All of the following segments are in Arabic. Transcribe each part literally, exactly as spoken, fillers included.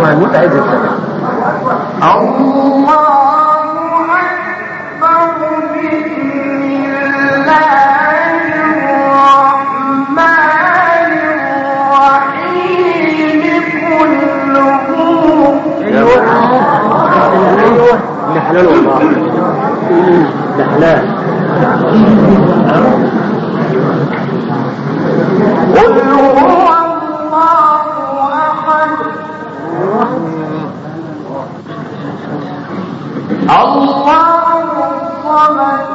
وهنموت عايز السبب. الله أكبر. بسم الله ده حلال والله، ده حلال. قل هو الله أحد الله الصمد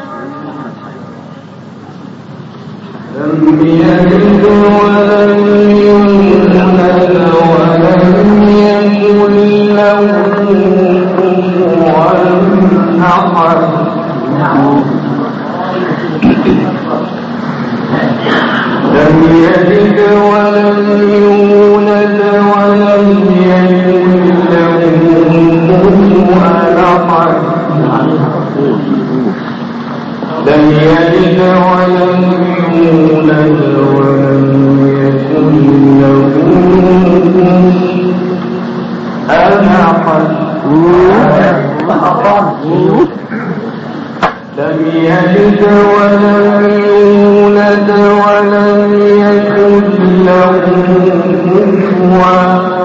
لم يلد ولم يولد ولم يكن له كفوا أحد. لم يلد ولم يولد ولم يكن له كفوا أحد. لم يلد ولم يولد ولم يكن له كفوا أحد. لم يلد ولم يولد ولم يكن له كفوا.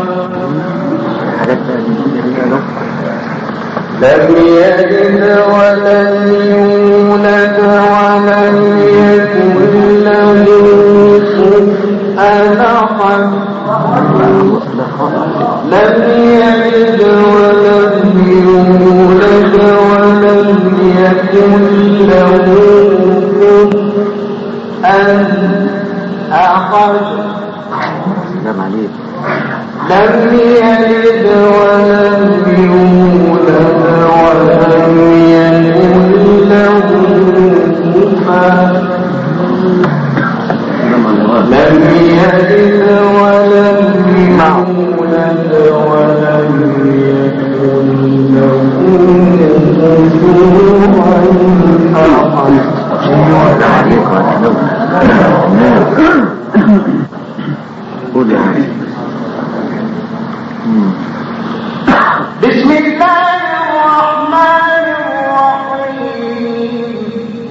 لم يلد ولم يولد ولم يكن له كفوا أحد. لم يلد ولم يولد ولم يكن له كفوا أحد. لم يلد ولم يولد ولم يكن له كفوا. لم يلد ولم يولد ولم يكن له بسم الله الرحمن الرحيم.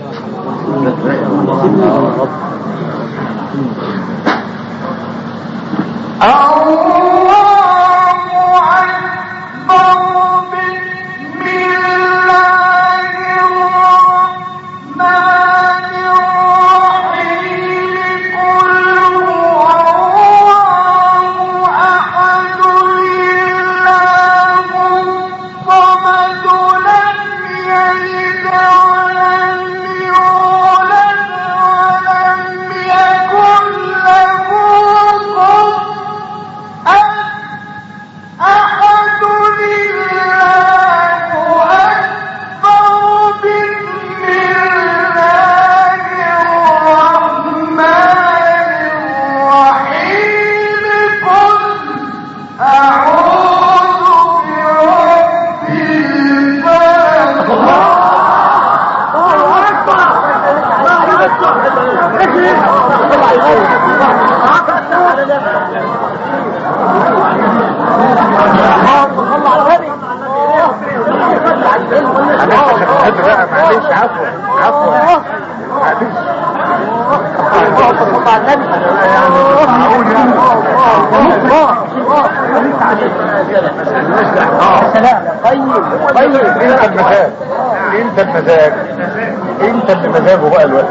انت المزاج انت اللي مزاجه بقى الوقت.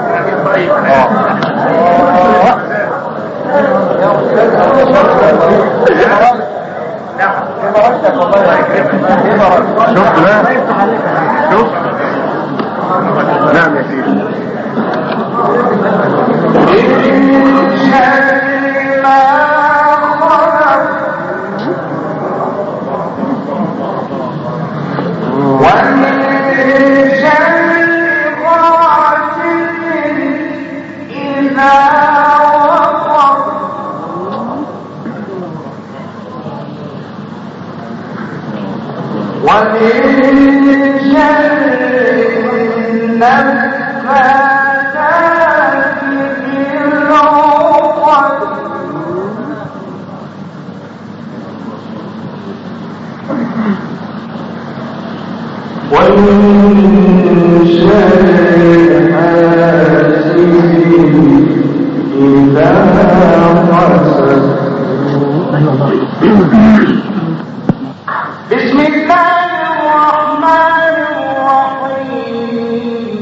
شوف لا شوف نعم يا سيدي. ومن شر حاسد إذا حسد. بسم الله الرحمن الرحيم.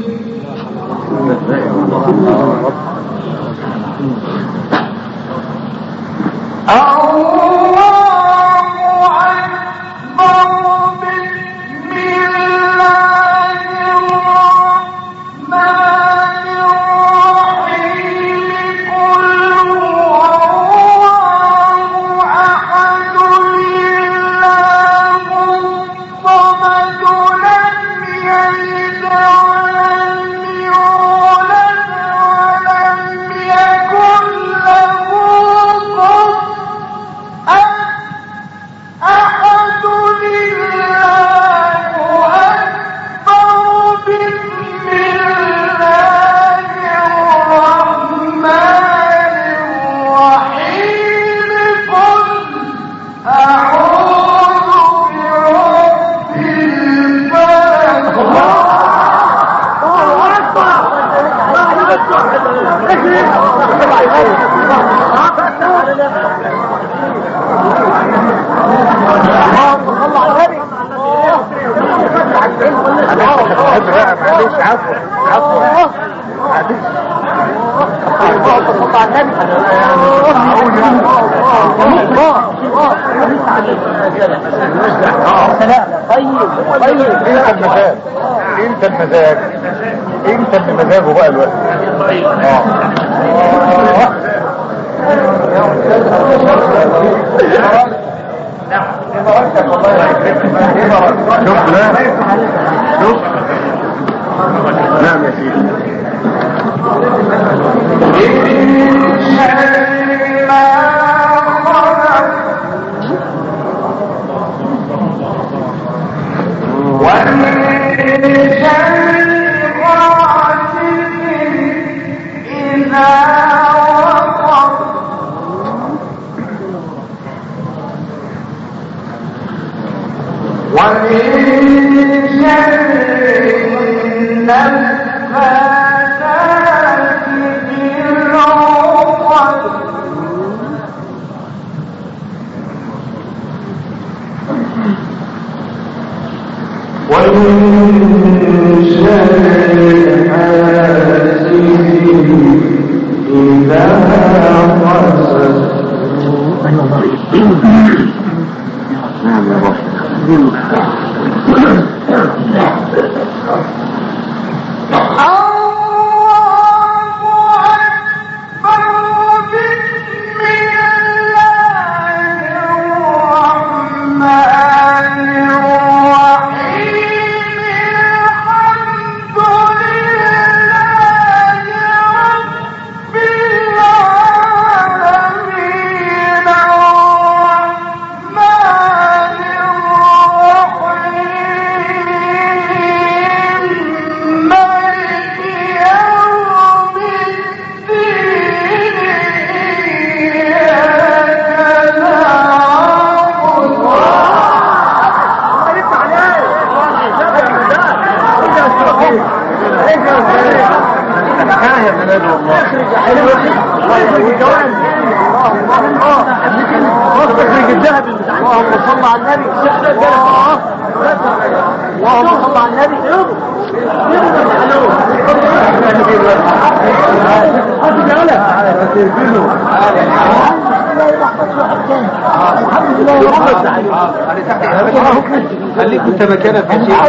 انت المزاج انت اللي مزاجه بقى الوقت. اه شوف لا شوف نعم يا سيدي. خليك انت مكانك يا شيخ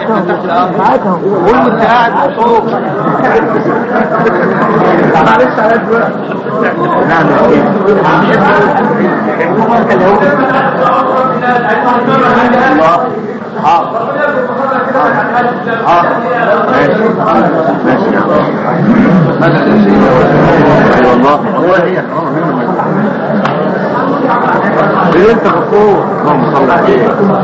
معاكم قول انت قاعد مبسوط معلش على الوقت. نعم الله اه اه ماشي ماشي ماذا تسير والله هو هي ليه انت خطوه اللهم صل عليه.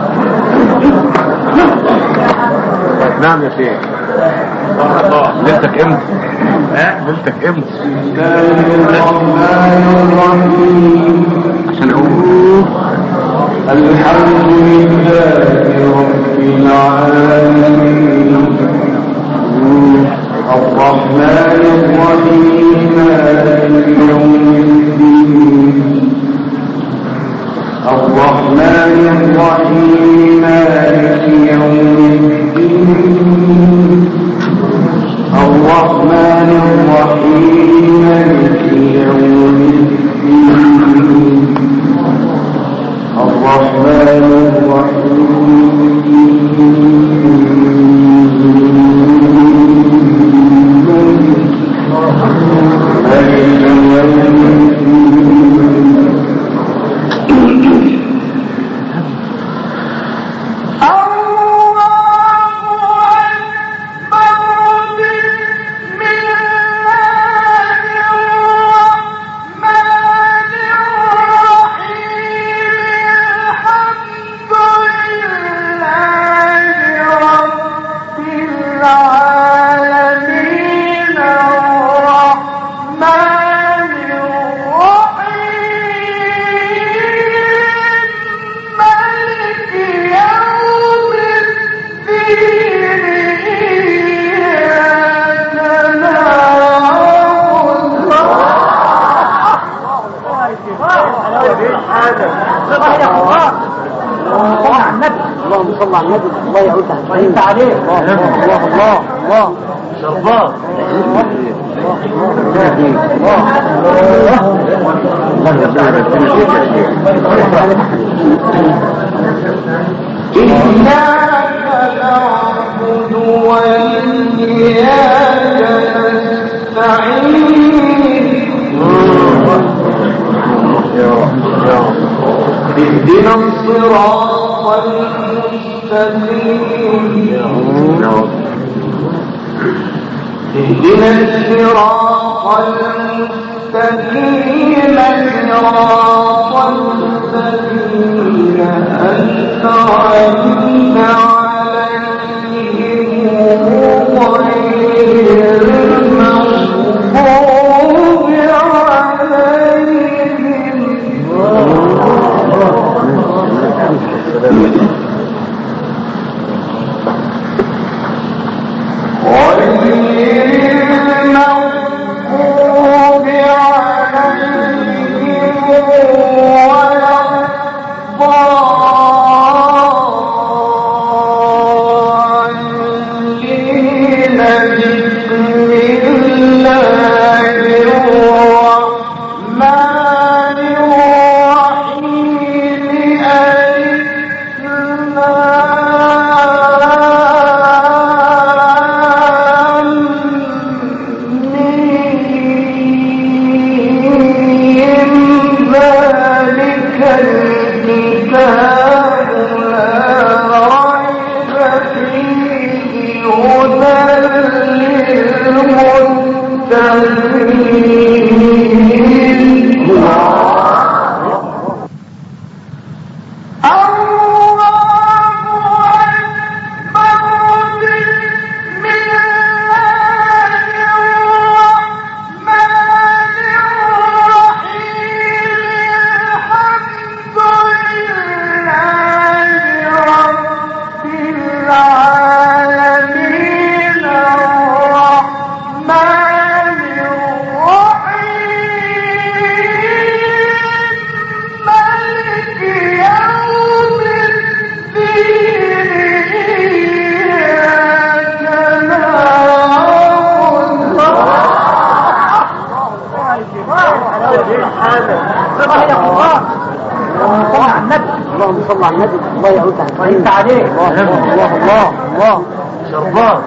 نعم يا شيخ ليلتك امتى؟ ليلتك امتى؟ عشان اقول الحمد لله رب العالمين الرحمن الرحيم مالك يوم الدين الرحمن الرحيم مالك يوم الدين الرحمن الرحيم مالك يوم الدين الرحمن اللهم صل على النبي. الله يعود انت عليه. الله الله الله الله شربان إياك نعبد وإياك نستعين اهدنا الصراط المستقيم اهدنا الصراط المستقيم صراط الذين أنعمت عليهم غير المغضوب اللهم صل على النبي. الله يعود انت عليه. الله الله الله الله شربان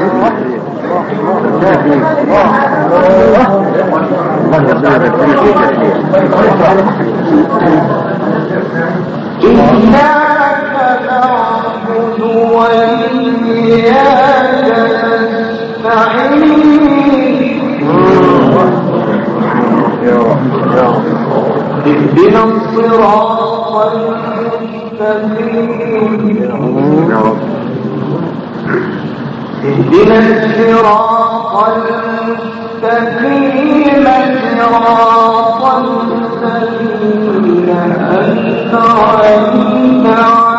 إياك نعبد وإياك نستعين اهدنا الصراط المستقيم اهدنا الصراط المستقيم المستقيم صراط الذين أنعمت عليهم